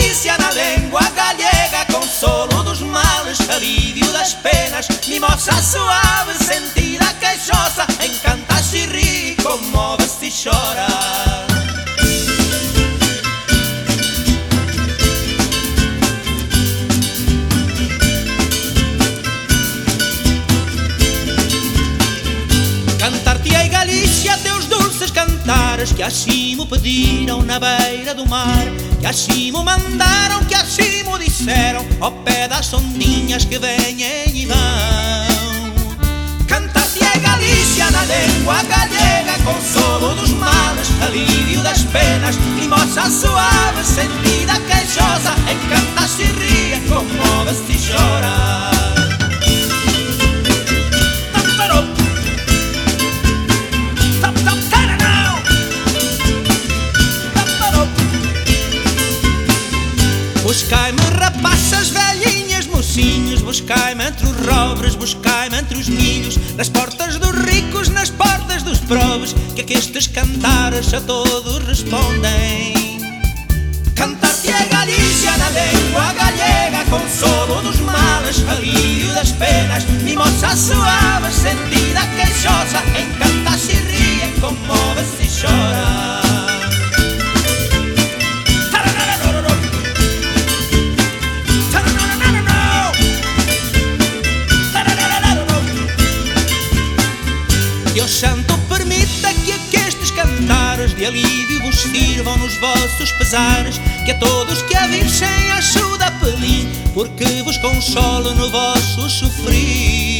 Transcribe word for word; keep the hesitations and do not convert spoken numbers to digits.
Galícia na língua galega, consolo dos males, alívio das penas, mimosa suave, sentida queixosa, encanta-se e ri, comove-se e chora. Cantar-te ai Galícia teus dulces cantares, que assim mo pediram na beira do mar, que assim mo mandaram, que assim mo disseram, ao pé das ondinhas que vêm e vão. Cantar-te ai Galícia na língua galega, consolo dos males, alívio das penas, mimosa suave, sentida queixosa, encanta-se e ri, comove-se e chora. Buscai-me rapazas, velhinhas, mocinhos, buscai-me entre os robres, buscai-me entre os milhos, nas portas dos ricos, nas portas dos pobres, que aqui estes cantares a todos respondem. Cantar-te é Galícia na língua galega, consolo dos males, alívio das penas, mimosa suave, sentida queixosa, encanta-se e ri, comove-se e chora. Deus Santo permita que aquestes cantares de alívio vos sirvam nos vossos pesares, que a todos que a Virgem ajuda a pedir, porque vos consolo no vosso sofrer.